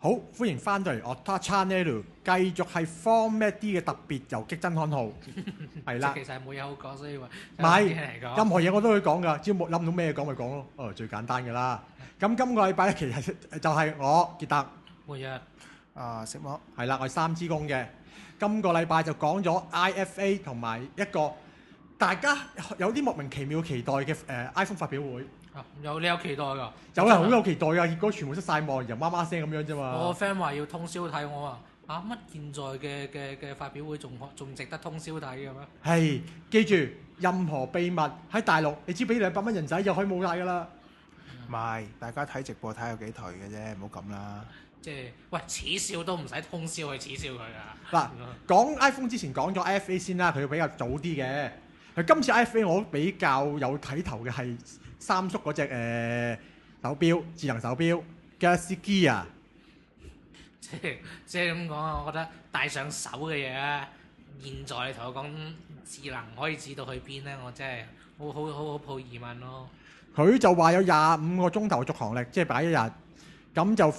好，歡迎翻到嚟 Otta Channel，繼續係 Format D 嘅特別遊擊真刊號，係啦。 其實係冇嘢好講，所以話唔係嚟講， 任何嘢我都會講㗎，只要冇諗到咩講咪講咯。最簡單㗎啦。咁今個禮拜咧，其實就係我傑特， 每日色魔係啦，我係三支公嘅。今個禮拜就講咗 IFA 同埋一個大家有啲莫名其妙期待嘅iPhone 發表會。 你有期待㗎？ 有人好有期待㗎，結果全部失晒望，又媽媽聲咁樣啫嘛。 我個 friend 話要通宵睇，我話乜現在嘅發表會仲值得通宵睇嘅咩？ 係，記住任何秘密喺大陸，你只俾200蚊人仔就可以冇晒㗎啦。 唔係，大家睇直播睇有幾頹嘅啫，唔好咁啦。 即係喂，恥笑都唔使通宵去恥笑佢啊！ 嗱，講 iPhone 之前講咗 IFA 先啦，佢比較早啲嘅。佢今次 IFA 我比較有睇頭嘅係三叔嗰隻手錶，智能手錶 Galaxy Gear。 即係咁講啊，我覺得戴上手嘅嘢咧，現在你同我講智能可以指到去邊咧，我真係好抱疑問咯。 佢就話有25個鐘頭續航力，即係擺一日，咁就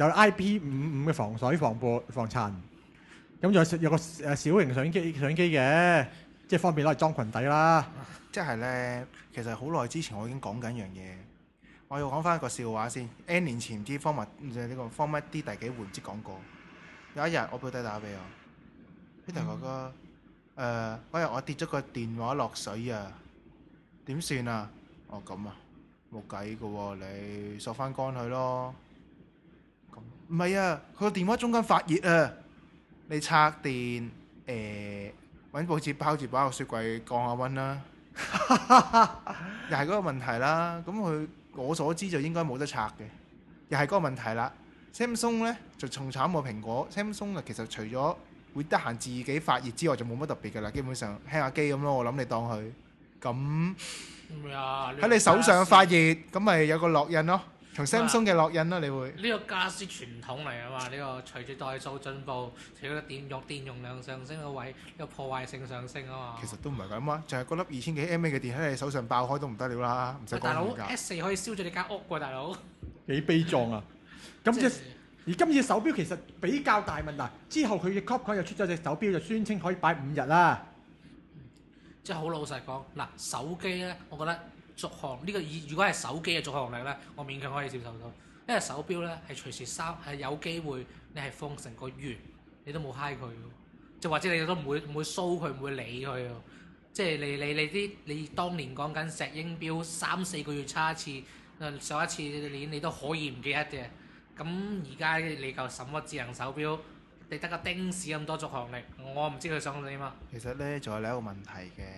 IP55嘅防水、防潑、防塵，咁仲有個小型相機嘅，即係方便攞嚟裝裙底啦。 即係咧，其實好耐之前我已經講緊一樣嘢，我要講翻一個笑話先。N 年前唔知 Format 啲第幾回唔知講過。有一日我表弟打俾我，Peter 哥哥，嗰日我跌咗個電話落水啊，點算啊？哦咁啊，冇計噶喎，你索翻乾佢咯。咁唔係啊，佢個電話中間發熱啊，你拆電揾報紙包住擺個雪櫃降下溫啦。又係嗰個問題啦。咁我所知就應該冇得拆嘅，又係嗰個問題啦。Samsung 咧就仲慘過蘋果。Samsung 啊，其實除咗會得閒自己發熱之外，就冇乜特別㗎啦。基本上輕下機咁咯，我諗你當佢咁喺你手上發熱，咁咪有個烙印咯，同 Samsung 嘅烙印咯，你會呢個家私傳統嚟啊嘛，呢個隨住代數進步，隨住電容量上升個位，呢個破壞性上升啊嘛。 其實都唔係咁啊，就係嗰粒2000幾 mAh 嘅電喺你手上爆開都唔得了啦，唔使講大佬咁㗎。 S4可以燒咗你間屋喎，大佬。 幾悲壯啊！而今次手錶其實比較大問題，之後佢嘅 Capcom 又出咗隻手錶，就宣稱可以擺5日啦。 即係好老實講，嗱手機咧，我覺得續航呢個如果係手機嘅續航力咧，我勉強可以接受到，因為手錶咧係隨時係有機會你係放成個月，你都冇嗨佢，即係或者你都唔會騷佢，唔會理佢，即係你當年講緊石英錶3-4個月差一次，上一次年你都可以唔記得嘅，咁而家你嚿什麼智能手錶？你得個丁屎咁多續航力，我唔知佢想點啊！ 其實咧，仲有另一個問題嘅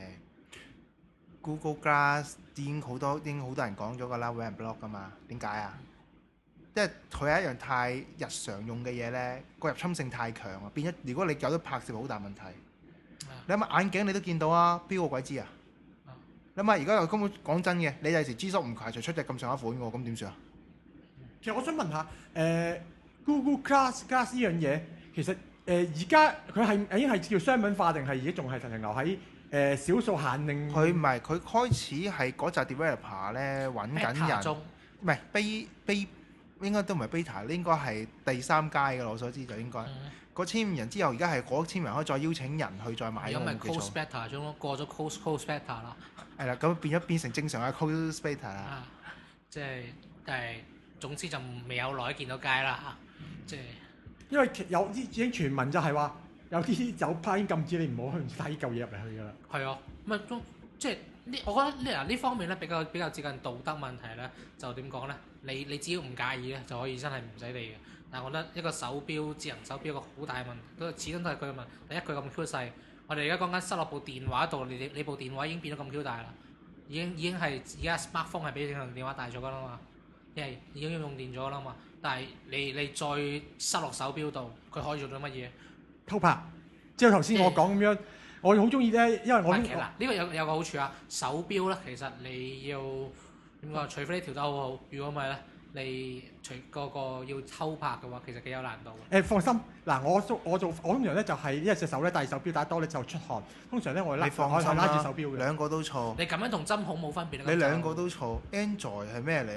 Google Glass 已經好多人講咗㗎啦，會有人 block 㗎嘛？點解啊？因為佢係一樣太日常用嘅嘢咧，個入侵性太強啊！如果你有得拍攝，好大問題。你諗下眼鏡你都見到啊，邊個鬼知啊？你諗下而家又根本講真嘅，你有時 G-Shock 唔排除出隻咁上下款喎，咁點算啊？ 其實我想問下Google Glass 呢樣嘢。其實而家佢係已經係叫商品化定係而家仲係停留喺少數限定？ 佢唔係，佢開始係嗰紮 developer 咧揾緊人，唔係應該都唔係 beta， 應該係第3階嘅，我所知就應該。嗰1000人之後，而家係嗰1000人可以再邀請人去再買。 而家咪 cost beta 中咯，過咗 cost beta 啦。 係啦，咁變成正常嘅 cost beta 啦。 即係總之就未有耐見到街啦。即係。因為有啲已經傳聞就係話有啲酒吧已經禁止你唔好去帶嚿嘢入嚟去㗎啦。係啊， 咪即係我覺得呢方面咧比較接近道德問題咧，就點講咧？你只要唔介意咧，就可以真係唔使理嘅。但係我覺得一個手錶智能手錶一個好大嘅問題，都始終都係佢嘅問題。第一佢咁 Q 細，我哋而家講緊塞落部電話度，你部電話已經變咗咁 Q 大啦，已經係而家 smartphone 係比正常電話大咗㗎啦嘛。因為已經用電咗啦嘛，但係你再塞落手錶度，佢可以做到乜嘢？ 偷拍，即係頭先我講咁樣，我好中意咧，因為我其實呢個有個好處啊，手錶咧其實你要點講？除非你調得好好，如果唔係咧，你個要偷拍嘅話，其實幾有難度嘅。 放心，嗱我通常咧就係一隻手咧戴手錶戴多咧就出汗，通常咧我拉住手錶嘅。 兩個都錯。 你咁樣同針孔冇分別。 你兩個都錯。Android 係咩嚟啊？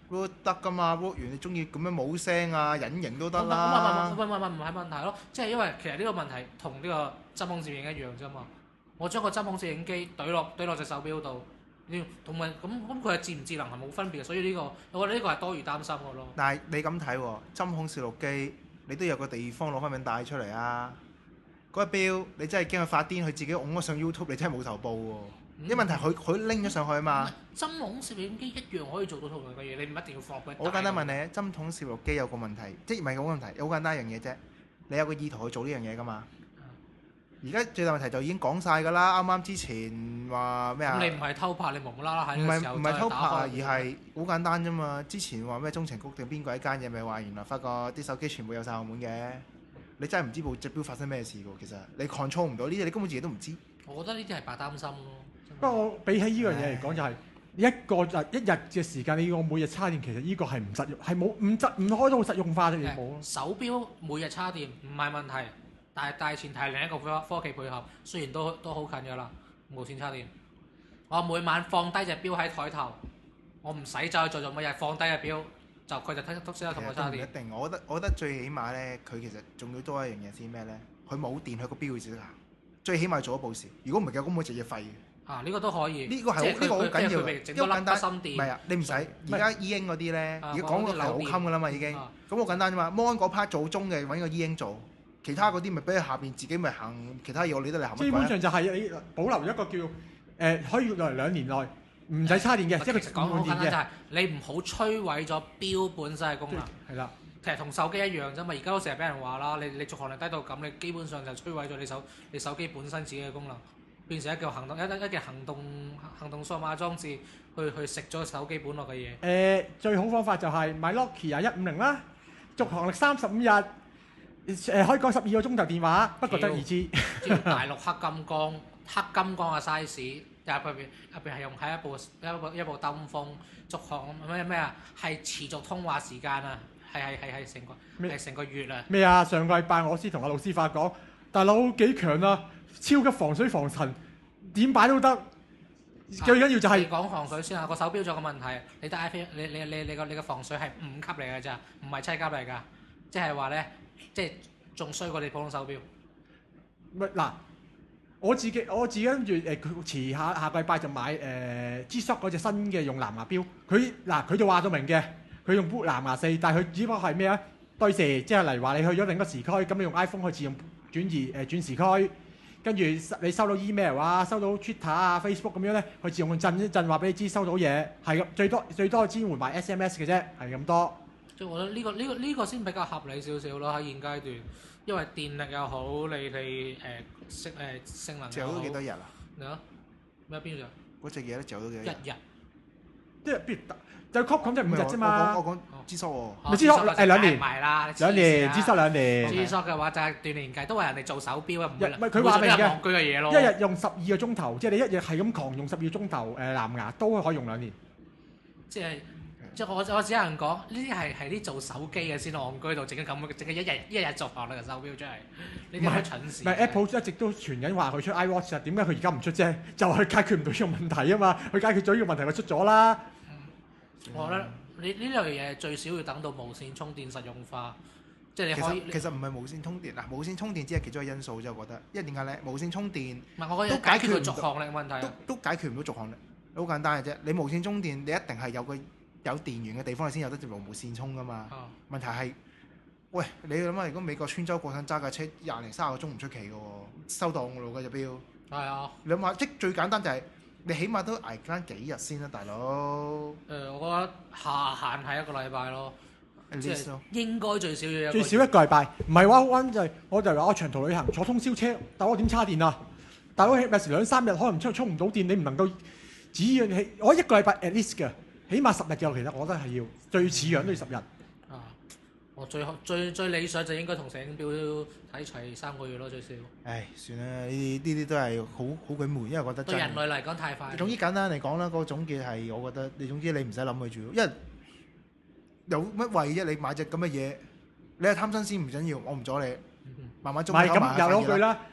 ，root 得噶嘛，root 完你中意咁樣冇聲啊，隱形都得唔啦。 係問題咯，即係因為其實呢個問題同呢個針孔攝影一樣啫嘛。我將個針孔攝影機懟落隻手錶度，同埋咁佢係智唔智能係冇分別嘅，所以呢個我覺得呢個係多餘擔心嘅咯。 但係你咁睇喎，針孔攝錄機你都有個地方攞翻柄帶出嚟啊！嗰個錶你真係驚佢發癲，佢自己擁咗上 YouTube，你真係冇頭報喎。啲問題佢拎咗上去啊嘛。 針孔攝影機一樣可以做到同樣嘅嘢，你唔一定要放佢。 我簡單問你，針孔攝錄機有個問題，即係唔係個問題，好簡單一樣嘢啫。你有個意圖去做呢樣嘢噶嘛？而家最大問題就已經講晒㗎啦。啱啱之前話咩啊？ 咁你唔係偷拍，你無啦啦喺呢個時候唔係偷拍啊，而係係好簡單啫嘛。之前話咩中情局定邊個一間嘢咪話原來發覺啲手機全部有晒後門嘅。你真係唔知部隻錶發生咩事㗎。其實你 control 唔到呢啲，你根本自己都唔知。 我覺得呢啲係白擔心咯。 不過我比起呢樣嘢嚟講，就係一個就一日嘅時間，你要我每日叉電，其實呢個係唔實用，係冇唔開到實用化嘅嘢冇咯。 手錶每日叉電唔係問題，但係前提係另一個科技配合，雖然都好近㗎啦，無線叉電。我每晚放低隻錶喺台頭，我唔使再做乜嘢，放低隻錶就佢就識得同我叉電。 唔一定，我覺得最起碼咧，佢其實仲要多一樣嘢先咩咧？佢冇電，佢個錶會自己行。最起碼做一部事，如果唔係嘅，咁每隻嘢廢嘅。 呢個都可以。 呢個係呢個好緊要嘅， 整多粒筆芯電。 唔係啊，你唔使。而家 E 英嗰啲咧，而家講到係好襟㗎啦嘛，已經。咁好簡單啫嘛。Mon 嗰 part 做中嘅揾個 E 英做，其他嗰啲咪俾佢下邊自己咪行其他嘢，我理得你行乜鬼啊？ 基本上就係你保留一個叫可以來2年內唔使叉電嘅，即係佢講好簡單就係你唔好摧毀咗錶本身嘅功能。 係啦。 其實同手機一樣啫嘛，而家都成日俾人話啦，你續航力低到咁，你基本上就摧毀咗你手機本身自己嘅功能，變成一個行動數碼裝置去食咗手機本落嘅嘢。 最好方法就係買 Nokia 150啦，續航力35日，可以講12個鐘頭電話，不過得2支。 叫大陸黑金剛嘅 size，入邊係用喺一部登鋒續航咩啊？係持續通話時間啊！係成個月啊！ 咩啊？上個禮拜我先同阿老師發講，大佬幾強啊！超級防水防塵，點擺都得。最緊要就係你講防水先啊！個手錶仲有個問題，你得 iPhone，你個防水係5級嚟㗎咋，唔係7級嚟㗎。即係話咧，即係仲衰過你普通手錶。 嗱，我自己跟住遲下個禮拜就買G-Shock 嗰隻新嘅用藍牙錶。佢就話到明嘅。佢用藍牙4，但係佢只不過係咩啊？對時，即係例如話你去咗另一個時區，咁你用 iPhone 去自動轉時區，跟住你收到 email 啊、收到 Twitter 啊、Facebook 咁樣咧，佢自動震一震話俾你知收到嘢，係咁最多支援埋 SMS 嘅啫，係咁多。 即係我覺得呢個先比較合理少少咯，喺現階段，因為電力又好，你性能又好。 嚼咗幾多日啊？ 咩邊隻？ 嗰隻嘢咧嚼咗幾多日？ 1日。 即係邊就 Qualcomm 即係5日啫嘛。 我講G-Shock喎。 咪 G-Shock 2年。 唔係啦 ，2年G-Shock 2年。 G-Shock 嘅話就係斷年計，都係人哋做手錶啊，唔會佢話明嘅。 戇居嘅嘢咯。 一日用12個鐘頭，即係你一日係咁狂用12個鐘頭藍牙，都可以用2年。 即係我只能講，呢啲係啲做手機嘅先戇居到整一日續航力嘅手錶出嚟，呢啲係蠢事。 唔係 Apple 一直都傳緊話佢出 iWatch 啊，點解佢而家唔出啫？就係解決唔到呢個問題啊嘛，佢解決咗呢個問題，佢出咗啦。 我覺得你呢類嘢最少要等到無線充電實用化，即係你可以。 其實唔係無線充電嗱，無線充電只係其中一個因素啫，我覺得。因為點解咧？無線充電唔係我覺得解決到續航力問題。 都解決唔到續航力，好簡單嘅啫。你無線充電，你一定係有電源嘅地方，你先有得用無線充噶嘛。問題係，喂，你諗下，如果美國穿州過省揸架車20零30個鐘唔出奇嘅喎，收檔嘅咯嗰隻錶。 係啊。你諗下，即最簡單就係。你起碼都捱翻幾日先啦，大佬。 我覺得下限係1個禮拜咯，即係應該最少要最少1個禮拜。唔係話好就係我就話我長途旅行坐通宵車，但我點叉電啊？大佬有時2、3日可能充唔到電，你唔能夠只要我1個禮拜 at least 嘅，起碼10日嘅，其實我覺得係要最似樣都要10日。 我最理想就應該同成錶睇齊3個月咯，最少。 唉，算啦，呢啲都係好鬼悶，因為覺得對人類嚟講太快。 總之簡單嚟講啦，個總結係我覺得你總之你唔使諗佢住，因為有乜謂啫？你買隻咁嘅嘢，你係貪新鮮唔緊要，我唔阻你，慢慢捉。 唔係咁又嗰句啦，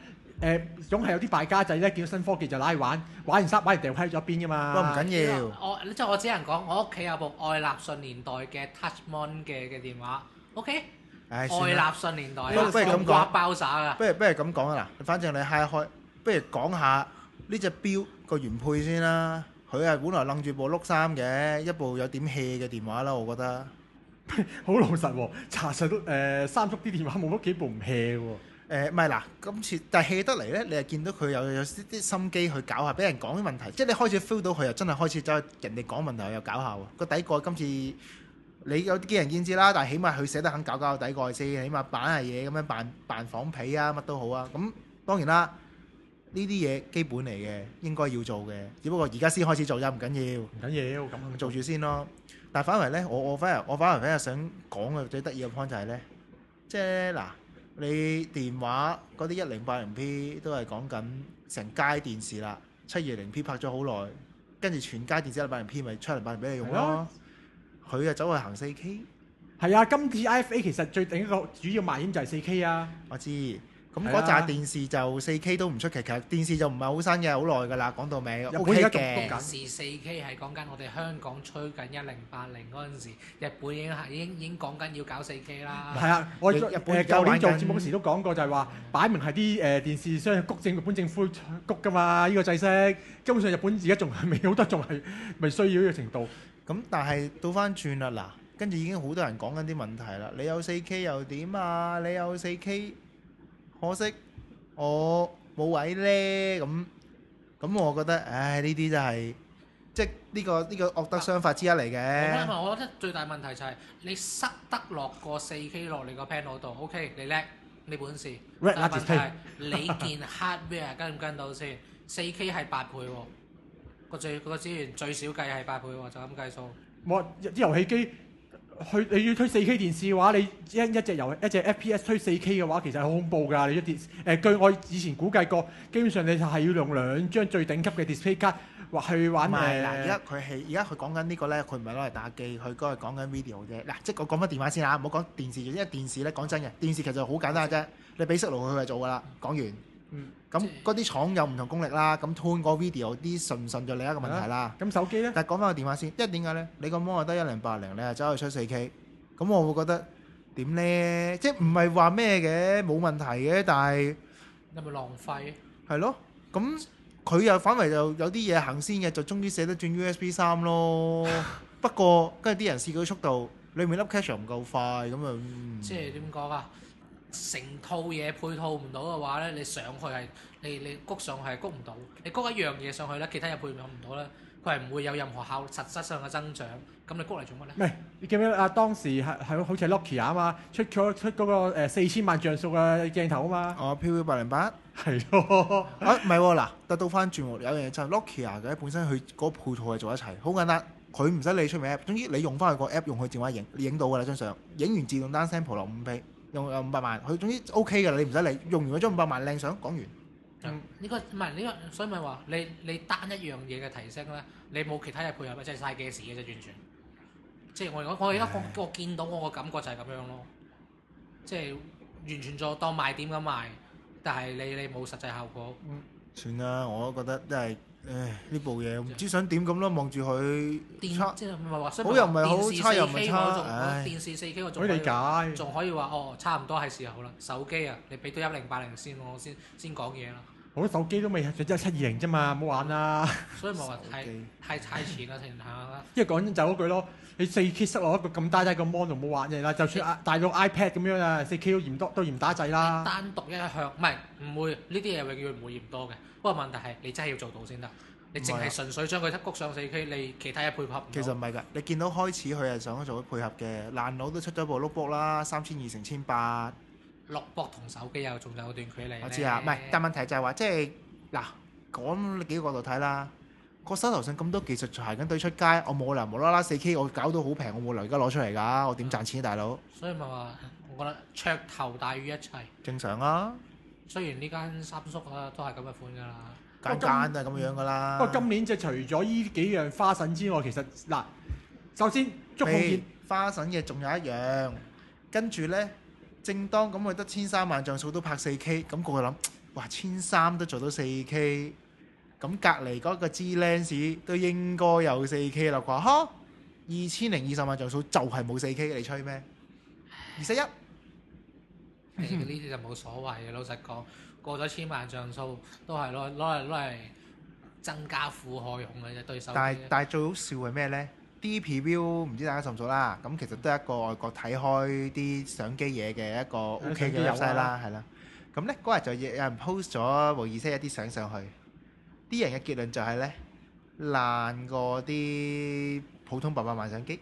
總係有啲敗家仔咧，見到新科技就拉去玩，玩完掉閪咗一邊噶嘛。 不過唔緊要， 我只能講，我屋企有部愛立信年代嘅 Touch Mon 嘅電話，OK。愛算啦立信年代不如咁講刮包耍噶。 不如咁講啊嗱，反正你嗨開，不如講下呢隻錶個原配先啦。佢係本來楞住部碌三嘅，一部有點 hea 嘅電話啦，我覺得。 好老實喎，查實都三叔啲電話冇乜幾部唔 hea 喎。 唔係嗱，今次但係 hea 得嚟咧，你係見到佢有啲心機去搞下，俾人講啲問題，即係你開始 feel 到佢又真係開始走去人哋講問題又搞下喎。個底蓋今次你有啲見仁見智啦，但係起碼佢寫得肯搞個底蓋先，起碼扮下嘢咁樣扮仿皮啊，乜都好啊。咁當然啦，呢啲嘢基本嚟嘅，應該要做嘅，只不過而家先開始做啫，唔緊要。 唔緊要，咁做住先咯。但係反為咧，我反而想講嘅最得意嘅 point 就係咧，即係嗱，你電話嗰啲1080P 都係講緊成街電視啦，720P 拍咗好耐，跟住全街電視1080P 咪出嚟擺嚟俾你用咯。佢就走去行 4K。 係啊，今次 IFA 其實最頂一個主要賣點就係 4K 啊。 我知。咁嗰扎電視就 4K 都唔出奇，其實電視就唔係好新嘅，好耐㗎啦。講到尾 OK 嘅。 電視 4K 係講緊我哋香港吹緊1080嗰陣時，日本已經講緊要搞 4K 啦。 係啊，我日本舊年做節目嗰時都講過，就係話擺明係啲電視商谷日本政府谷㗎嘛，呢個制式。根本上日本而家仲係未好得，仲係未需要呢個程度。 咁但係倒翻轉啦，嗱，跟住已經好多人講緊啲問題啦。你有 4K 又點啊？你有 4K，可惜我冇位咧。咁我覺得，唉，呢啲真係即係呢個惡德雙法之一嚟嘅。 我覺得最大問題就係你塞得落個 4K 落你個 panel 度 ，OK， 你叻，你本事。但係問題係你件 hardware 跟唔跟到先？4K 係8倍喎。個資源最少計係8倍喎，就咁計數。 我啲遊戲機，你要推 4K 電視嘅話，你一隻 FPS 推 4K 嘅話，其實係好恐怖㗎。你一電據我以前估計過，基本上你就係要用2張最頂級嘅 display 卡或去玩嗱，而家佢講緊呢個咧，佢唔係攞嚟打機，佢嗰係講緊 video 啫。嗱，即係我講翻電話先嚇，唔好講電視，因為電視咧講真嘅，電視其實好簡單嘅啫，你俾色路佢就做㗎啦。講完。咁嗰啲廠有唔同功力啦，咁 tune 個 video 啲順唔順就另一個問題啦。 咁手機咧？ 但係講翻個電話先，因為點解咧？你個 mon 得1080，你係走去出 4K，咁我會覺得點咧？即係唔係話咩嘅，冇問題嘅，但係有冇浪費？ 係咯，咁佢又反為就有啲嘢行先嘅，就終於寫得轉 USB 3咯。不過跟住啲人試佢速度，裡面粒 cache 唔夠快，咁啊， 即係點講啊？成套嘢配套唔到嘅話咧，你上去係你谷上去係谷唔到，你谷一樣嘢上去咧，其他嘢配合唔到咧，佢係唔會有任何實質上嘅增長。咁你谷嚟做乜咧？ 唔係，你記唔記得啊？當時係好似係 Nokia 啊嘛，出嗰個4000萬像素嘅鏡頭啊嘛。 哦，PV808 係咯。 啊，唔係喎，嗱，但倒翻轉喎，有樣嘢就係 Nokia 嘅本身佢嗰個配套係做一齊，好簡單，佢唔使你出名 app，總之你用翻佢個 app 用佢電話影，你影到㗎啦張相，影完自動單 sample 落5P。用500萬，佢總之 OK 㗎啦，你唔使理，用完嗰張500萬靚相，講完。 呢個唔係呢個，所以咪話你單一樣嘢嘅提升咧，你冇其他嘢配合，真係嘥嘅事嘅啫，完全。即係我而家我見到我個感覺就係咁樣咯，即係完全做當賣點咁賣，但係你冇實際效果。 算啦，我都覺得真係，唉，呢部嘢唔知想點咁咯，望住佢差， 即係唔係話好又唔係好，差又唔係差， 電視 4K 我仲可以理解， 仲可以話差唔多係時候啦。手機啊，你俾到1080先，我先講嘢啦。 好多手機都未係只係720啫嘛，唔好玩啦。 所以咪話太前啦，停下啦。 因為講真就嗰句咯，你 4K 塞落一個咁低個 mon 就冇玩嘢啦。就算大到 iPad 咁樣啊，4K 都嫌打滯啦。 單獨一向唔會呢啲嘢永遠唔會嫌多嘅。不過問題係你真係要做到先得。你淨係純粹將佢谷上 4K， 你其他嘢配合唔到。 其實唔係㗎，你見到開始佢係想做配合嘅，爛佬都出咗部 notebook 啦，3200x1800。 notebook 同手機又仲有段距離。 我知啊，唔係，但問題就係話，即係嗱，講你幾個角度睇啦。個手頭上咁多技術排緊隊出街，我冇理由無啦啦 4K 我搞到好平，我冇理由而家攞出嚟㗎，我點賺錢啊大佬？ 所以咪話，我覺得噱頭大於一切。 正常啊。 雖然呢間三叔啊都係咁嘅款㗎啦。 間間都係咁樣㗎啦。 不過今年就除咗依幾樣花神之外，其實嗱，首先觸控鍵花神嘅仲有一樣，跟住咧，正當咁佢得1300萬像素都拍 4K，咁個個諗哇，1300都做到 4K， 咁隔離嗰個 G Lens 都應該有 4K 啦啩？嚇，2020萬像素就係冇 4K， 你吹咩？21 呢啲就冇所謂嘅。老實講，過咗1000萬像素都係攞嚟增加負荷用嘅啫，對手機。 但係最好笑係咩呢？ DPView 唔知大家熟唔熟啦，咁其實都係一個外國睇開啲相機嘢嘅一個 OK 嘅 website 啦，係啦。咁呢嗰日就有人 post 咗模擬車一啲相上去，啲人嘅結論就係呢，爛過啲普通800萬相機。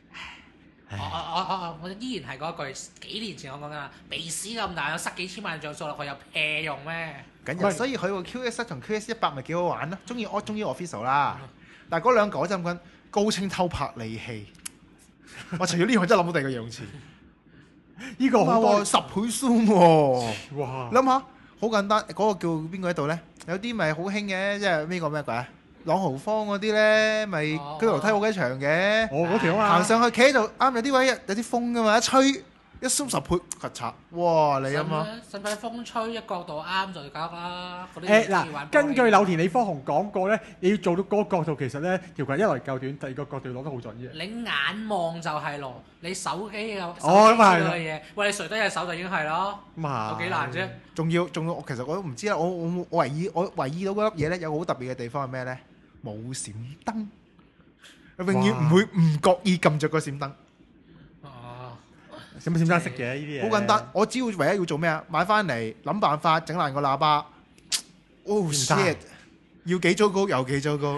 我依然係嗰句，幾年前我講緊啦，鼻屎咁大，有10幾千萬像素落去有屁用咩？ 所以佢個 QS 同 QS100咪幾好玩咯，中意 Official 啦。但係嗰兩個真係高清偷拍利器，我除咗呢個真係諗到第二個樣詞。 呢個好多 10倍 zoom 喎！ 哇！ 諗下好簡單，嗰個叫邊個喺度呢？有啲咪好興嘅，即係呢個咩鬼啊？朗豪坊嗰啲呢，咪居樓梯好鬼長嘅。 嗰條啊， 行上去企喺度，啱有啲位有啲風噶嘛，一吹一 zoom 10倍，咔嚓！哇！你諗下， 使唔使風吹一角度啱就搞啦？ 嗱，根據柳田理科雄講過咧，你要做到嗰個角度，其實咧條裙一來夠短，第二個角度攞得好準嘅。 你眼望就係咯，你手機有手機嘅嘢，喂你垂低隻手就已經係咯，有幾難啫？ 仲要，其實我都唔知啦。我唯一到嗰粒嘢咧，有個好特別嘅地方係咩咧？冇閃燈，永遠唔會唔覺意撳着個閃燈。 有冇閃燈識嘅呢啲嘢？ 好簡單，我只要唯一要做咩啊？買翻嚟諗辦法整爛個喇叭。Oh shit！要幾糟糕有幾糟糕。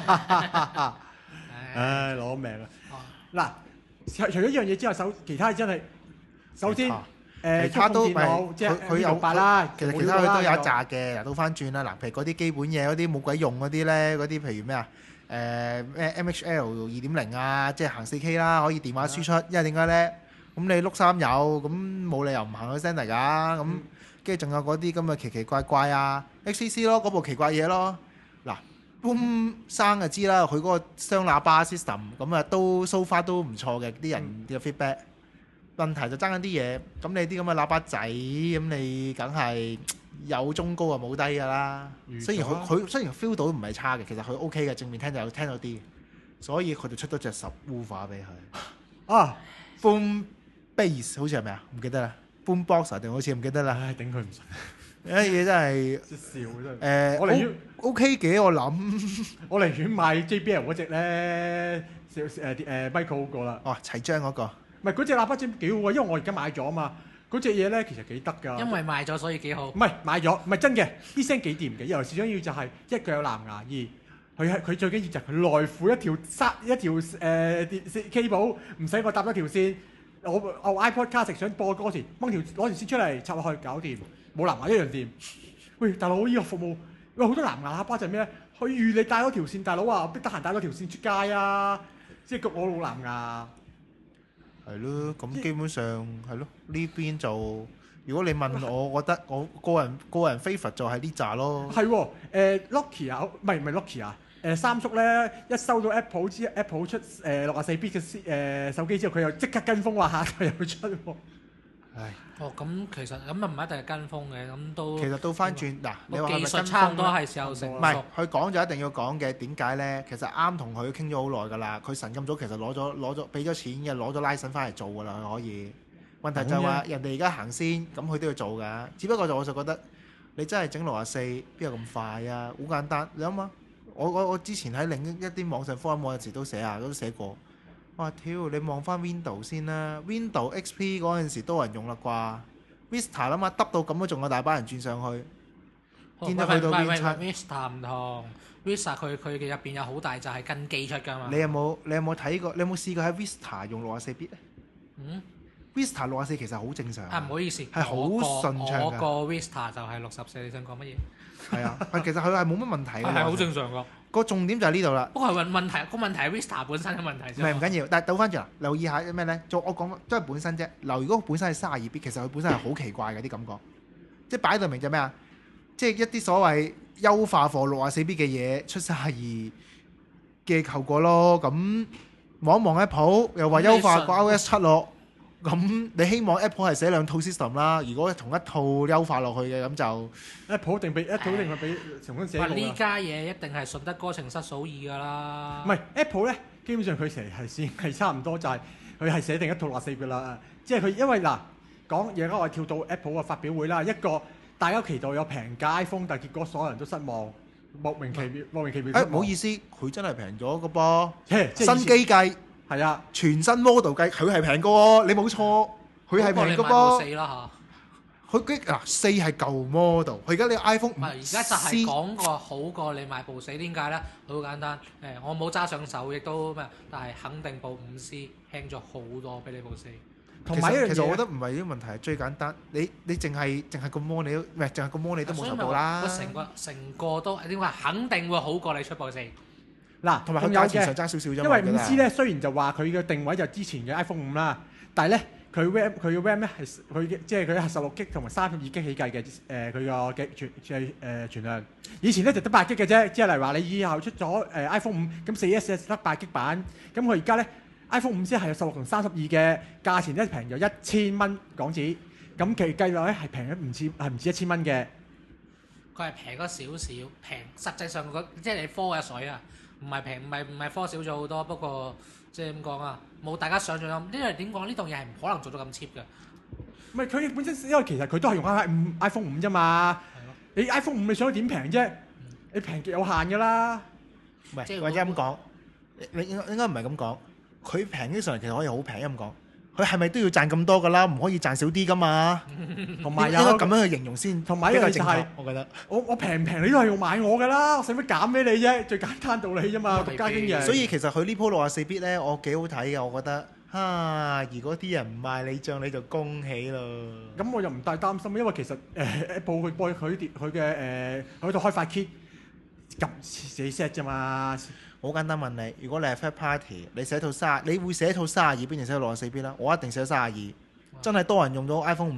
唉，攞命啊！嗱，除咗呢樣嘢之外，其他真係首先其他都咪即係佢有 8啦。 其實其他佢都有一紮嘅，嗱倒翻轉啦。嗱，譬如嗰啲基本嘢，嗰啲冇鬼用嗰啲咧，嗰啲譬如咩啊？咩 MHL 2.0啊，即係行 4K 啦，可以電話輸出。因為點解咧？咁你碌3有，咁冇理由唔行個 standard 㗎。咁跟住仲有嗰啲咁嘅奇奇怪怪啊 ，XCC 咯，嗰部奇怪嘢咯。嗱，Boom 生就知啦，佢嗰個雙喇叭 system 咁啊，都 so far 都唔錯嘅，啲人嘅 feedback。問題就爭緊啲嘢，咁你啲咁嘅喇叭仔，咁你梗係有中高啊冇低㗎啦。雖然佢雖然 feel 到唔係差嘅，其實佢 OK 嘅，正面聽就有聽到啲，所以佢就出咗隻10woofer俾佢。啊 ，Boom Bass 好似係咪啊？唔記得啦。Boom Box 定好似唔記得啦。 唉，頂佢唔順。 啲嘢真係笑真係。 我寧願 OK 嘅，我諗。 我寧願買 JBL 嗰隻咧，Michael 好過啦。 哦，齊章嗰個。唔係嗰隻喇叭真幾好啊，因為我而家買咗啊嘛。嗰隻嘢咧其實幾得㗎。 因為買咗所以幾好。 唔係買咗，唔係真嘅，啲聲幾掂嘅。尤其是最緊要就係一腳有藍牙，佢最緊要就係佢內附一條cable，唔使我搭一條線。我 iPod 卡食想播歌時，攞條線出嚟插落去搞掂，冇藍牙一樣掂。喂，大佬呢個服務，喂好多藍牙喇叭就係咩咧？佢預你帶多條線，大佬啊，得閒帶多條線出街啊，即係焗我老藍牙。 係咯，咁基本上係咯，呢邊就如果你問我，我覺得我個人 favourite 就係呢扎咯。 係喎，Nokia 唔係 Nokia 啊，三叔咧一收到 Apple 出64bit 嘅手機之後，佢又即刻跟風話下個又出喎。唉， 咁其實咁又唔一定係跟風嘅，咁都其實倒翻轉嗱，你話係咪技術差唔多係時候成熟。 唔係，佢講就一定要講嘅，點解咧？其實啱同佢傾咗好耐㗎啦，佢神咁早其實攞咗俾咗錢嘅，攞咗 license 翻嚟做㗎啦，佢可以。問題就係話人哋而家行先，咁佢都要做㗎。只不過我就覺得你真係整64，邊有咁快啊？好簡單，你諗下，我之前喺另一啲網上 forum 我有時都寫過。哇！屌，你望翻 Windows 先啦 ，Windows XP 嗰陣時多人用啦啩 ，Vista 啦嘛，得到咁都仲有大班人轉上去，見到去到邊出 ？Vista 唔同 ，Vista 佢嘅入邊有好大就係跟機出㗎嘛。 你有冇睇過？你有冇試過喺 Vista 用64bit 咧？Vista 64其實好正常。 唔好意思， 係好順暢㗎。 我個 Vista 就係64，你想講乜嘢？ 係啊，其實佢係冇乜問題嘅。 係好正常㗎。 個重點就係呢度啦。 不過係問題係 Vista 本身嘅問題啫。 唔緊要，但係倒翻轉啦，留意下咩咧？我講都係本身啫。如果本身係32bit，其實佢本身係好奇怪嘅啲感覺。即係擺到明就咩啊？即係一啲所謂優化貨64bit嘅嘢出32嘅後果咯。咁望一望Apple又話優化個 iOS 7咯。 咁你希望 Apple 係寫兩套 system 啦，如果同一套優化落去嘅咁就 Apple 定俾 Apple 定係俾重新寫過呢㗎。 家嘢一定係順得哥情失嫂意㗎啦。 唔係 Apple 咧，基本上佢成係先係差唔多，就係佢係寫定一套64㗎啦。即係佢因為嗱講嘢，我跳到 Apple 嘅發表會啦，一個大家期待有平價 iPhone，但係結果所有人都失望，莫名其妙失望。 唔好意思，佢真係平咗嘅噃。 即係新機計， 係啊， 全新 model 計，佢係平嘅喎，你冇錯，佢係平嘅噃。 四啦佢4係舊 model，佢而家你 iPhone 嚇。唔係而家就係講過好過你買部4，點解咧？好簡單，我冇揸上手，亦都咩，但係肯定部5C 輕咗好多俾你部4。 同埋一樣嘢， 其實我覺得唔係呢個問題，最簡單，你淨係個 mon 你都唔係淨係個 mon 你都冇受到啦。 成個都點解肯定會好過你出部4。 嗱， 同埋佢仲有價錢上嘅， 爭少少啫嘛。 因為我覺得 5C 咧雖然就話佢嘅定位就之前嘅 iPhone 5啦，但係咧佢嘅 RAM 咧係佢嘅即係佢係16G 同埋32G 起計嘅佢個嘅存量。以前咧就得8G 嘅啫，即係例如話你以後出咗iPhone 5，咁4S 得8G 版，咁佢而家咧 iPhone 5先係有16同32嘅，價錢咧平咗1000蚊港紙，咁其計落咧係平咗唔止1000蚊嘅。 佢係平咗少少，平實際上即係你科嘅水啊，唔係平，唔係科少咗好多。不過即係點講啊，冇大家想象咁。因為點講呢棟嘢係唔可能做到咁 cheap 嘅。 唔係佢本身，因為其實佢都係用 iPhone 5啫嘛。你 iPhone 5你想點平啫？你平極有限㗎啦。 唔係即係或者咁講，你應該唔係咁講。佢平啲上嚟其實可以好平咁講。佢係咪都要賺咁多㗎啦？唔可以賺少啲㗎嘛。 同埋應該咁樣去形容先， 同埋一樣就係， 我覺得。 我平唔平你都係用買我㗎啦，我使乜減俾你啫？最簡單道理啫嘛，獨家經營。 所以其實佢呢鋪64bit咧，我幾好睇嘅，我覺得。如果啲人唔賣你帳，你就恭喜咯。 咁我又唔太擔心，因為其實Apple 佢播佢嘅喺度開發 kit 撳自己 set 啫嘛。 好簡單問你，如果你係 third party，你寫套你會寫套32邊定寫套64bit啦？我一定寫32。真係多人用咗 iPhone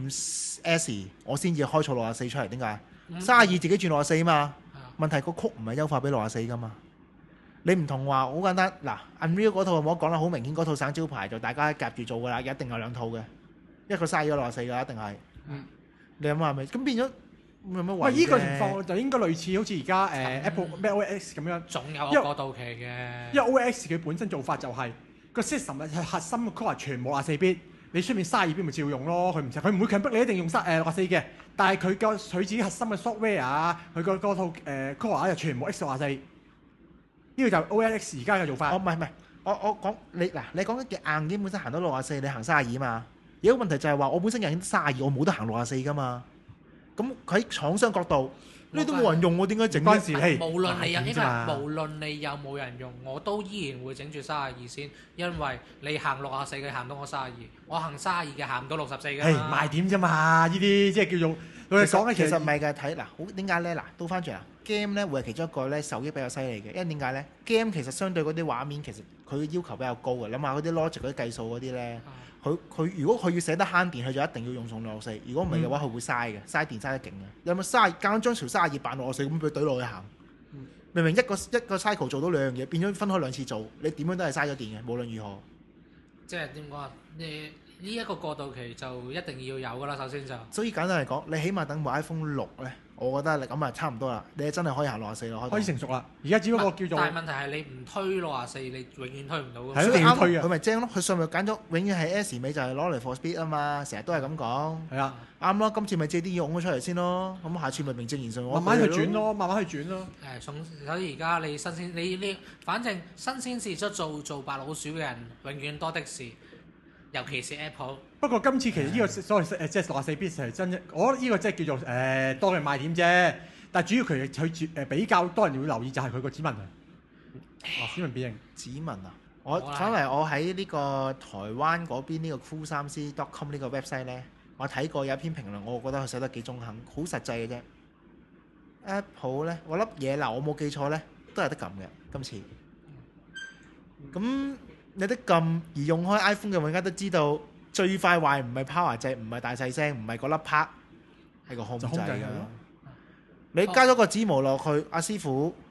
5S， 我先至開錯64出嚟。點解？32自己轉64嘛。問題個曲唔係優化俾64噶嘛。你唔同話好簡單嗱 ，Unreal 嗰套我講得好明顯，嗰套省招牌就大家夾住做㗎啦，一定有兩套嘅，一個32，一個64㗎，一定係。你諗下係咪？咁變咗有乜喂，依個情況就應該類似好似而家Apple macOS 咁樣， 總有個過渡期嘅。 因為 OS 佢本身做法就係個 system 係核心嘅 core 全部64bit，你出面32bit咪照用咯。佢唔會強迫你一定用64嘅，但係佢自己核心嘅 software 啊，佢嗰套core 就全部 x64。呢個就 OS 而家嘅做法。 唔係，我講你嗱，你講緊嘅硬件本身行到64，你行32嘛？而個問題就係話，我本身人32，我冇得行64噶嘛。咁喺廠商角度，呢都冇人用，我點解整關事？ 無論你有冇人用，我都依然會整住32先，因為你行64嘅行到我32，我行32嘅行唔到64嘅。 係賣點啫嘛，呢啲即係叫做老實講咧， 其實唔係㗎，睇嗱，好點解咧？嗱，倒翻轉啊 ，game 咧會係其中一個咧受益比較犀利嘅，因為點解咧 ？game 其實相對嗰啲畫面其實佢嘅要求比較高嘅，諗下嗰啲 logic 嗰啲計數嗰啲咧，佢如果佢要寫得慳電，佢就一定要用送64。如果唔係嘅話，佢會嘥嘅，嘥電嘥得勁嘅。有冇間將條32扮64咁俾佢懟落去行？明明一個 cycle 做到兩樣嘢，變咗分開兩次做，你點樣都係嘥咗電嘅，無論如何。 即係點講啊？呢一個過渡期就一定要有㗎啦，首先就。 所以簡單嚟講，你起碼等部 iPhone 6咧，我覺得你咁啊差唔多啦，你真係可以行64咯， 可以成熟啦。而家只不過叫做， 但係問題係你唔推64，你永遠推唔到㗎。 係一定要推啊！ 佢咪正咯，佢上面揀咗永遠係 S 尾就係攞嚟 for speed 啊嘛，成日都係咁講。 係啊， 啱咯，今次咪借啲嘢擁咗出嚟先咯，咁下次咪名正言順慢慢去轉咯，慢慢去轉咯。 所以而家你新鮮，你反正新鮮事出做白老鼠嘅人永遠多的是。尤其是 Apple。 不過今次其實呢個所謂即係64bit係真嘅，我覺得呢個即係叫做多嘅賣點啫。但係主要佢比較多人會留意就係佢個指紋啊。指紋辨認。 指紋啊！我反為我喺呢個台灣嗰邊呢個 cool3c.com 呢個 website 咧，我睇過有一篇評論，我覺得佢寫得幾中肯，好實際嘅啫。Apple 咧，我粒嘢嗱，我冇記錯咧，都係得撳嘅今次。咁你得撳而用開 iPhone 嘅，大家都知道最快壞唔係 power 掣，唔係大細聲，唔係嗰粒 part，係個 home 掣㗎。你加咗個指模落去，阿師傅，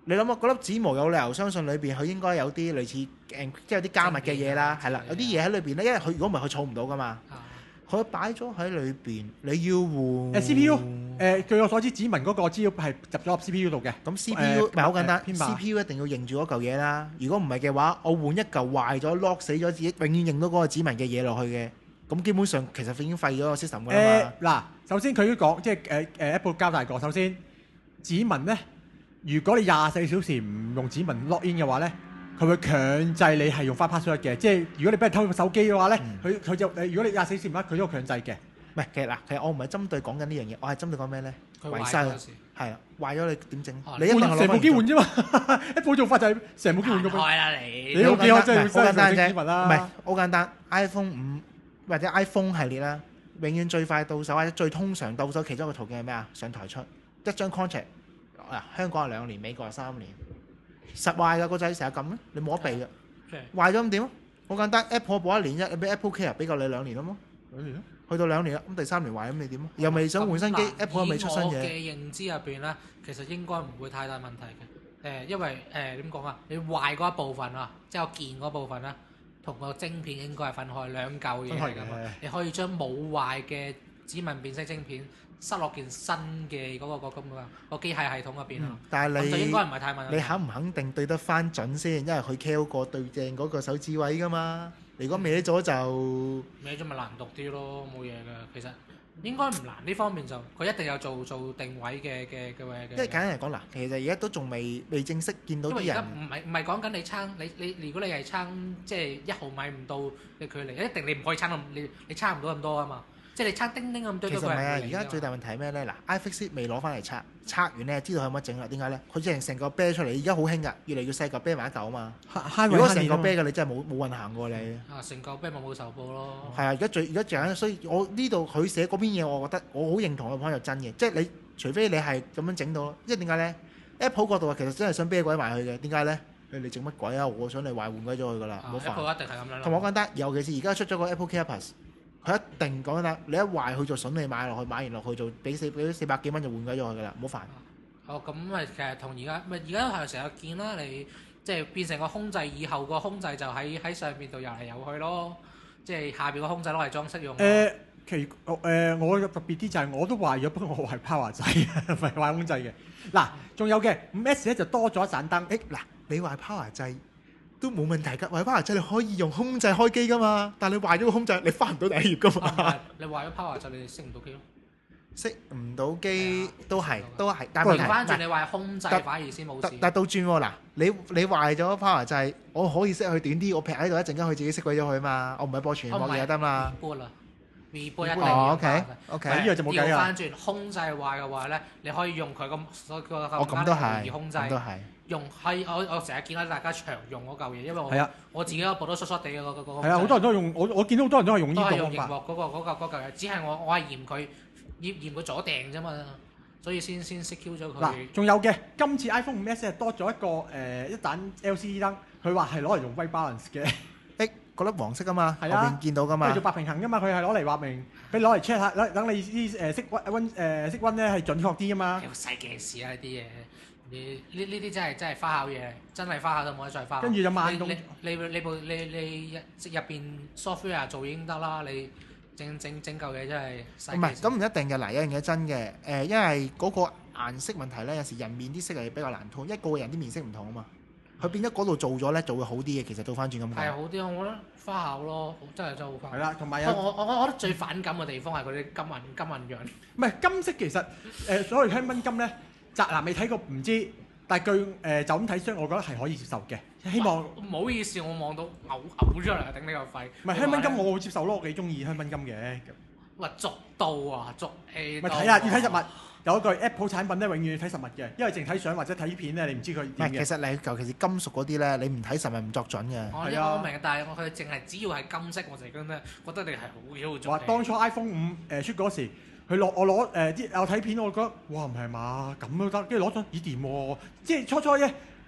你諗下嗰粒指模有理由相信裏邊佢應該有啲類似即係有啲加密嘅嘢啦，係啦，有啲嘢喺裏邊咧，因為佢如果唔係佢儲唔到噶嘛， 啊佢擺咗喺裏邊，你要換 CPU 據我所知，指紋嗰個資料係入咗入 CPU 度嘅。 咁 CPU 唔係好簡單編碼 ，CPU 一定要認住嗰嚿嘢啦。如果唔係嘅話，我換一嚿壞咗 lock 死咗自己，永遠認到嗰個指紋嘅嘢落去嘅，咁基本上其實已經廢咗個 system 㗎啦嘛。 嗱，首先佢都講，即係Apple 交代過，首先指紋咧，如果你24小時唔用指紋 lock in 嘅話咧，佢會強制你係用翻 password 嘅。即係如果你俾人偷個手機嘅話咧，佢就如果你24小時唔得，佢都會強制嘅。 唔係，其實我唔係針對講緊呢樣嘢，我係針對講咩咧？ 佢壞維修咗嗰時係啦，壞咗你點整？ 哦你一定係成部機換啫。 啫嘛，Apple 做法就係成部機換咁樣。 開啦你你好幾可真係好簡單啫， 指紋啦唔係好簡單。iPhone 5或者 iPhone 系列啦，永遠最快到手或者最通常到手其中一個途徑係咩啊？上台出一張 contract，香港係2年，美國係3年，實壞㗎個仔成日撳咧，你冇得避嘅。壞咗咁點啊？好簡單 ，Apple 保1年啫，你俾 Apple Care 俾夠你2年啦嘛。 2年咯。 去到2年啦，咁第3年壞咁你點啊？又未想換新機，Apple 又未出新以我嘅嘢。 認知入邊咧，其實應該唔會太大問題嘅。因為點講啊？你壞嗰一部分啊，即係我件嗰部分啦，同個晶片應該係分開兩嚿嘢嚟㗎嘛。你可以將冇壞嘅指紋辨識晶片塞落件新嘅嗰個咁個機械系統入邊啊。 但係咁就應該唔係太問題。 你肯唔肯定對得翻準先？因為佢 care 過對正嗰個手指位㗎嘛。如果歪咗就歪咗咪難讀啲咯，冇嘢㗎。其實應該唔難，呢方面就佢一定有做定位嘅位嘅。 因為簡單嚟講嗱，其實而家都仲未正式見到因為啲人。 而家唔係講緊你撐你，如果你係撐即係1毫米唔到嘅距離，一定你唔可以撐到你撐唔到咁多啊嘛。即係你撐叮叮咁多都係其實唔係啊， 唔嚟㗎嘛而家最大問題係咩咧？嗱，iFixit 未攞翻嚟測完咧，知道佢乜整啦？點解咧？佢成個啤出嚟，而家好興㗎，越嚟越細嚿啤埋一嚿啊嘛。 慳如果成個個啤嘅，你真係冇運行過你。 啊，成嚿啤咪冇仇報咯。 係啊，而家最緊，所以我呢度佢寫嗰篇嘢，我覺得我好認同嘅 point 就真嘅，即係你除非你係咁樣整到咯，因為點解咧 ？Apple 角度啊，其實真係想啤鬼埋佢嘅，點解咧？你整乜鬼啊？我想你壞換鬼咗佢㗎啦，唔好煩。 Apple 一定係咁樣。 同埋好簡單，尤其是而家出咗個 Apple Care Plus，佢一定講得，你一壞佢就筍你買落去，買完落去就俾400幾蚊就換鬼咗佢㗎啦，唔好煩。 哦，咁咪其實同而家都係成日見啦，你即係變成個空掣以後個空掣就喺上面度游嚟游去咯，即係下邊個空掣攞嚟裝飾用。 我特別啲就係我都壞咗，不過我係 power 掣，唔係壞空掣嘅。嗱，仲有嘅5S 咧就多咗一盞燈。 嗱，你壞 power 掣都冇問題㗎，壞 power 掣你可以用空掣開機㗎嘛，但係你壞咗個空掣，你翻唔到第一頁㗎嘛。 你壞咗 power 掣，你哋熄唔到機咯。 熄唔到機都係，但係係調翻轉你壞空掣反而先冇事。 但倒轉喎嗱，你壞咗 power 掣，我可以熄佢短啲，我劈喺度一陣間佢自己熄鬼咗佢嘛，我唔係播全網嘢得嘛。 reboot 啦，reboot 一定哦要 ，OK， 呢個就冇計啦。 調翻轉空掣壞嘅話咧，你可以用佢咁所個咁都係， 空咁都掣係。 用係我成日見到大家長用嗰嚿嘢，因為係啊， 我自己嗰部都疏疏地嘅嗰個。 係啊，好多人都用我見到好多人都係用呢都係個方法。 用熒幕嗰嚿嘢，只係我係嫌佢阻訂啫嘛，所以先 secure 咗佢。 嗱，仲有嘅，今次 iPhone 5S 係多咗一個一盞 LCD 燈，佢話係攞嚟用 white balance 嘅， 嗰粒黃色啊嘛，後係啊邊見到噶嘛跟住。做白平衡噶嘛，佢係攞嚟話明，俾攞嚟 check 下，等你啲色溫咧係準確啲啊嘛。 好細嘅事啊！呢啲嘢，呢啲真係花巧嘢，真係花巧到冇得再花。 跟住就慢動。 你入邊 software 做已經得啦，你整嚿嘢真係細唔係，咁唔一定嘅。嗱，有樣嘢真嘅，因為嗰個顏色問題咧，有時人面啲色係比較難套，一個人啲面色唔同啊嘛。佢變咗嗰度做咗咧，就會好啲嘅。其實倒翻轉咁講， 係好啲，我覺得花巧咯，真係好花。 係啦，同埋不過我覺得最反感嘅地方係嗰啲金銀樣。 唔係金色其實所謂香檳金咧，宅男未睇過唔知，但係據就咁睇相，我覺得係可以接受嘅。希望唔好意思，我望到嘔出嚟啊！頂你個肺。 唔係香檳金，我會接受咯，我幾中意香檳金嘅。 哇！逐到啊，逐氣到。 咪睇下要睇實物，有一句 Apple 產品咧，永遠要睇實物嘅，因為淨睇相或者睇片咧，你唔知佢唔係點嘅。 其實你尤其是金屬嗰啲咧，你唔睇實物唔作準嘅。 係啊我明，但係佢淨係只要係金色，我就覺得你係好妖咗。 話當初 iPhone 5出嗰時，我攞啲我睇片，我覺得哇唔係嘛咁都得，跟住攞咗咦掂喎，即係初咧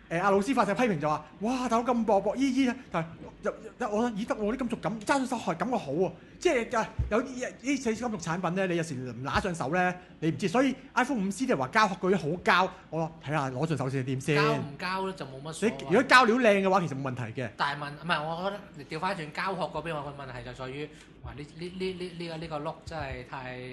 阿老師發射批評就話：哇，大佬咁薄薄依依，但係我覺得咦得喎啲金屬感揸上手係感覺好喎，即係有啲金屬產品咧，你有時唔拿上手咧，你唔知，所以 iPhone 5C 就話膠殼嗰啲好膠，我睇下攞上手先點先。 膠唔膠咧就冇乜所謂。 如果膠料靚嘅話，其實冇問題嘅。 但係唔係，我覺得你調翻轉膠殼嗰邊，我個問題就在於，哇！呢個碌真係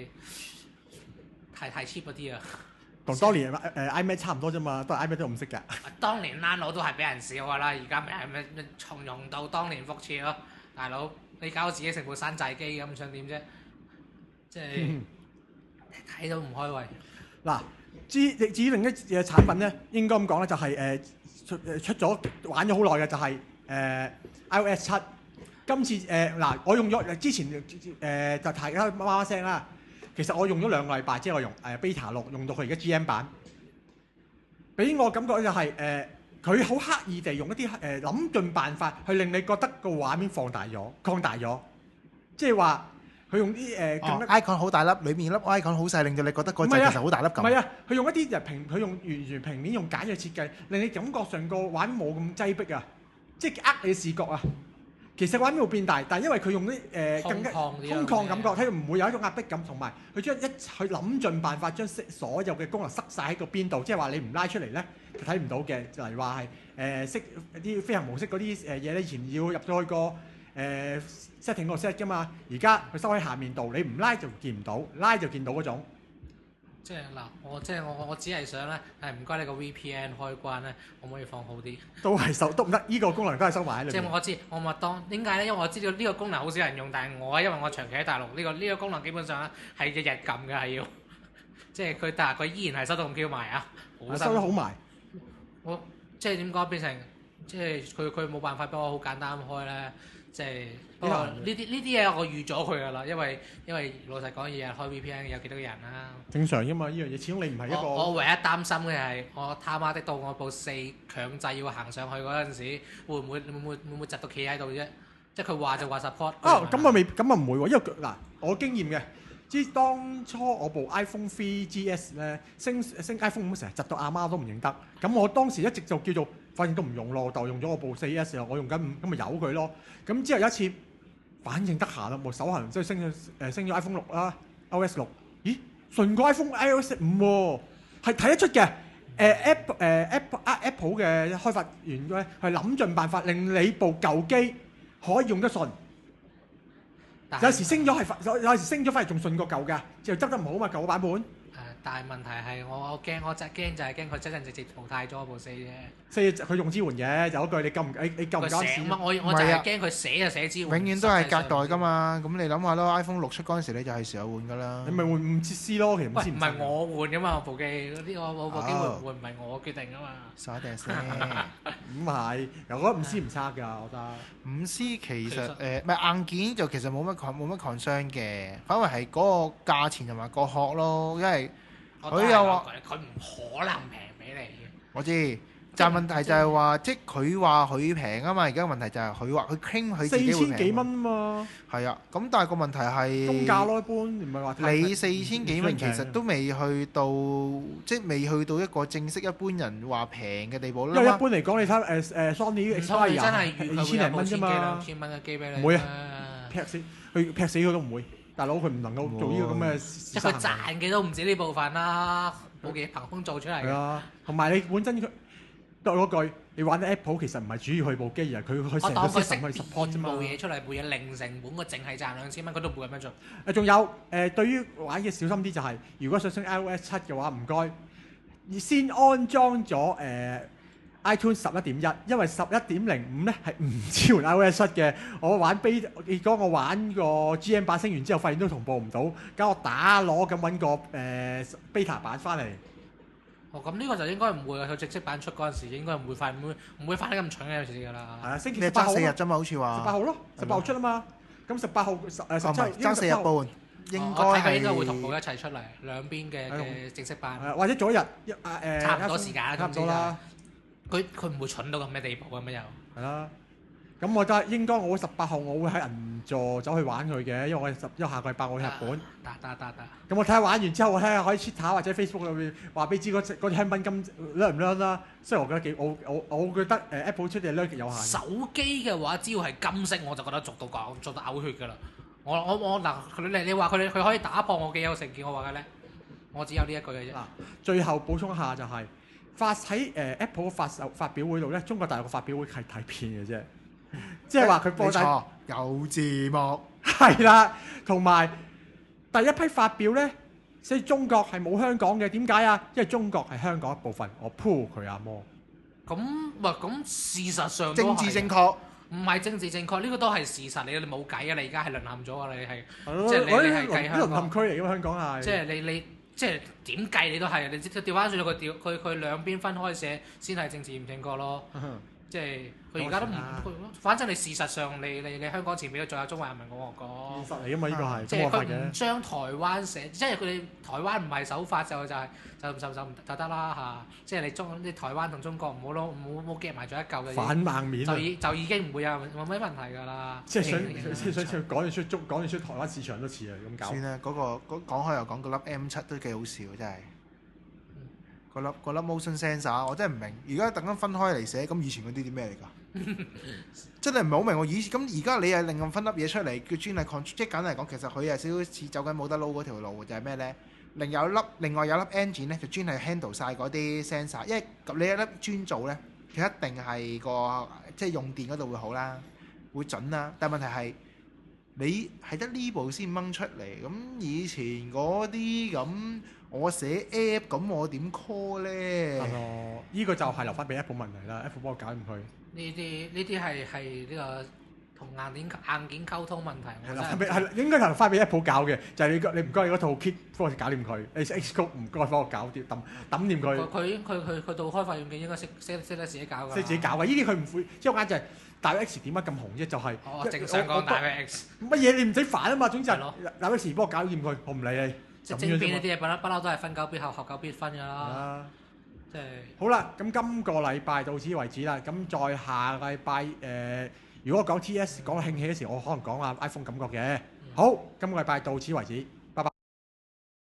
太 cheap 嗰啲啊！ 同當年iMac 差唔多啫嘛，都係 iMac 都唔識㗎。 當年 Nano 都係俾人笑㗎啦，而家咪係咩重用到當年覆轍咯，大佬你搞到自己成部山寨機咁，想點啫？即係睇到唔開胃。 嗱，至於另一隻產品咧，應該咁講咧，就係出咗玩咗好耐嘅，就係iOS 7。今次嗱，我用咗之前就大家媽媽聲啦。其實我用咗2個禮拜，即係我用Beta 6用到佢而家 GM 版，俾我感覺就係佢好刻意地用一啲諗盡辦法去令你覺得個畫面擴大咗，即係話佢用啲 icon 好大粒，裏面粒 icon 好細，令到你覺得個掣其實好大粒咁。 唔係啊，佢用一啲佢用完全平面用簡約設計，令你感覺上個畫面冇咁擠迫啊，即係你視覺啊。其實畫面會變大，但係因為佢用啲更加空曠感覺，睇到唔會有一種壓迫感，同埋佢將佢諗盡辦法將所有嘅功能塞晒喺個邊度，即係話你唔拉出嚟咧就睇唔到嘅。例如話係識啲飛行模式嗰啲嘢咧，以前要入咗去個setting 個 set 㗎嘛，而家佢收喺下面度，你唔拉就見唔到，拉就見到嗰種。 即係嗱，我只係想咧，唔該你個 VPN 開關咧，可唔可以放好啲？ 都唔得，呢個功能都係收埋喺裏面。 即係我知，我咪當點解咧？因為我知道呢個功能好少人用，但係因為我長期喺大陸，呢個功能基本上咧係日日撳嘅，係要。即係但係佢依然係收到咁 Q 埋啊！ 收得好埋。 我即係點講變成，即係佢冇辦法幫我好簡單咁開咧。即係不過呢啲嘢我預咗佢㗎啦，因為老實講，日日開 VPN 有幾多個人啊？ 正常㗎嘛，呢樣嘢始終你唔係一個。 我唯一擔心嘅係我他媽的到我部4強制要行上去嗰陣時，會唔會窒到企喺度啫？即係佢話就話 support。 咁唔會喎，因為嗱我經驗嘅，知當初我部 iPhone 3GS 咧升 iPhone 5成日窒到阿媽都唔認得，咁我當時一直就叫做。反正都唔用咯，我就用咗我部 4S 我用緊5，咁咪由佢咯。咁之後有一次反應得閒啦，冇手痕，即係升咗 iPhone 6啦 ，iOS 6，咦順過 iPhone iOS 5喎，係睇得出嘅。Apple 嘅開發員咧係諗盡辦法令你部舊機可以用得順。有時升咗有時升咗反而仲順過舊㗎，就執得唔好嘛舊版本。 但係問題係我驚佢真直接淘汰咗部4啫。 4佢用支援嘅，就嗰句你夠唔夠試？ 我就係驚佢寫就寫支援。 永遠都係隔代㗎嘛，咁你諗下咯 ，iPhone 6出嗰陣時你就係時候換㗎啦。 你咪換5C 咯，其實唔係我換㗎嘛部機，我部機換唔係我決定㗎嘛。 耍定先， 唔係，我覺得5C唔差㗎，我覺得。 5C 其實唔係硬件就其實冇乜 concern 嘅，反為係嗰個價錢同埋個殼咯，因為。佢又話佢唔可能平俾你嘅。 我知，但係問題就係話，即係佢話佢平啊嘛。而家個問題就係佢話佢傾佢自己會平。 4000幾蚊嘛。係啊，咁但係個問題係中價咯，一般唔係話太。 你4000幾蚊其實都未去到，即係未去到一個正式一般人話平嘅地步啦。 因為一般嚟講，你睇Sony Xperia 真係 2000零蚊啫嘛。 2000蚊嘅機俾你。 唔會啊，劈死佢都唔會。大佬佢唔能夠做呢個咁嘅， 即係佢賺嘅都唔止呢部分啦，冇嘢憑空做出嚟。 係啊，同埋你本身佢得嗰句，你玩啲 Apple 其實唔係主要佢部機，而係佢成個 system 去 support 啫嘛。 部嘢出嚟，部嘢零成本，佢淨係賺2000蚊，佢都唔會咁樣做。 仲有對於玩嘅小心啲就係，如果想升 iOS 7嘅話，唔該先安裝咗iTunes 11.1，因為11.05咧係唔支援 iOS 7嘅。我玩結果我玩個 GM 版升完之後，發現都同步唔到，咁我打攞咁揾個beta 版翻嚟。 咁呢個就應該唔會啊！佢正式版出嗰陣時，應該唔會快得咁蠢嘅事㗎啦。 係啊，星期 18號。4日啫嘛，好似話。 18號咯，18號出啊嘛。咁18號17 爭4日半，應該係應該會同步一齊出嚟，兩邊嘅正式版。 或者早一日差唔多時間， 差唔多啦。 佢唔會蠢到咁嘅地步咁樣又。 係啦， 咁我覺得應該我18號我會喺銀座走去玩佢嘅，因為我下個禮拜我去日本。 得。 咁我睇下玩完之後，我睇下可以 Twitter 或者 Facebook 裏面話俾你知嗰隻香檳金靚唔靚啦。所以我覺得幾我覺得Apple 出嘅靚極有限。 手機嘅話，只要係金色，我就覺得做到嘔血㗎啦。我嗱你話佢可以打破我既有成見，我話嘅咧，我只有呢一句嘅啫。 最後補充下就係喺Apple 發表會度咧，中國大陸嘅發表會係睇片嘅啫。即係話佢播大有字幕係啦，同埋第一批發表呢，所以中國係冇香港嘅。點解啊？因為中國係香港一部分，我 pull 佢阿摩。 咁事實上政治正確， 唔係政治正確，呢個都係事實嚟嘅，你冇計啊！你而家係淪陷咗啊！你係即係你係計香港淪陷區嚟嘅嘛？香港係即係你即係點計你都係你調翻轉佢兩邊分開寫先係政治唔正確咯。即係佢而家都唔，反正你事實上你香港前面都仲有中華人民共和國。 現實嚟㗎嘛？呢個係即係佢唔將台灣寫，即係佢哋台灣唔係守法就得啦嚇。即係你台灣同中國唔好夾埋咗一嚿嘅反猛面就已經唔會冇咩問題㗎啦。 即係想講完出台灣市場都似啊咁搞。 算啦，講開又講，嗰粒 M7都幾好笑真係。嗰粒 motion sensor 我真係唔明，而家突然間分開嚟寫，咁以前嗰啲啲咩嚟㗎？真係唔係好明喎。以前咁而家你係另外分粒嘢出嚟叫專利 control，即係簡單嚟講，其實佢係少少似走緊冇得撈嗰條路，就係咩咧？另外有粒 engine 咧，就專係 handle 晒嗰啲 sensor， 因為你有粒專做咧，佢一定係個即係用電嗰度會好啦，會準啦。但係問題係你係得呢部先掹出嚟，咁以前嗰啲咁。我寫 app 咁我點 call 咧？ 呢個就係留翻俾 Apple 問題啦 ，Apple 幫我搞掂佢。 呢啲係呢個同硬件溝通問題。 係應該留翻俾 Apple 搞嘅，就係你唔該你嗰套 kit 幫我搞掂佢，你 Xcode 唔該幫我搞掂抌掂佢。 佢到開發軟件應該識得自己搞㗎。 識自己搞㗎，呢啲佢唔會，即係我啱就係大 X 點解咁紅啫？就係正想講大 X 乜嘢你唔使煩啊嘛，總之係大 X 幫我搞掂佢，我唔理你。 即係晶片呢啲嘢不嬲都係分久必合，合久必分㗎啦。即係好啦，咁今個禮拜到此為止啦。咁再下個禮拜如果講 TS 講興起嘅時候，我可能講下 iPhone 感覺嘅。好，今個禮拜到此為止。